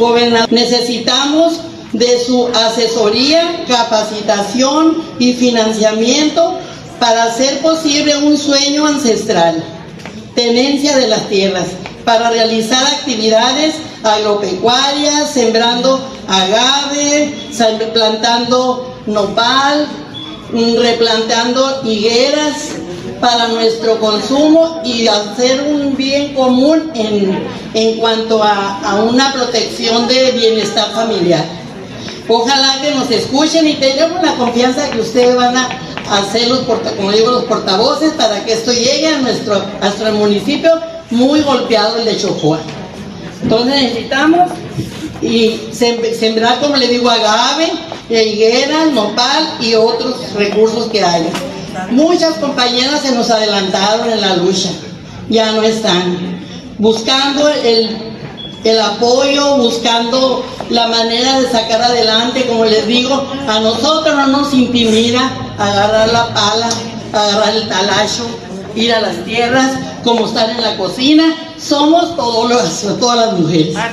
Gobernador, necesitamos de su asesoría, capacitación y financiamiento para hacer posible un sueño ancestral, tenencia de las tierras, para realizar actividades agropecuarias, sembrando agave, plantando nopal, replantando higueras para nuestro consumo y hacer un bien común en cuanto a una protección de bienestar familiar. Ojalá que nos escuchen y tengamos la confianza que ustedes van a hacer como digo, los portavoces para que esto llegue a nuestro municipio muy golpeado, el de Chocoa. Entonces necesitamos sembrar, como le digo, agave, higuera, nopal y otros recursos que hay. Muchas compañeras se nos adelantaron en la lucha, ya no están, buscando el apoyo, buscando la manera de sacar adelante. Como les digo, a nosotros no nos intimida agarrar la pala, agarrar el talacho, ir a las tierras, como estar en la cocina. Somos todas las mujeres.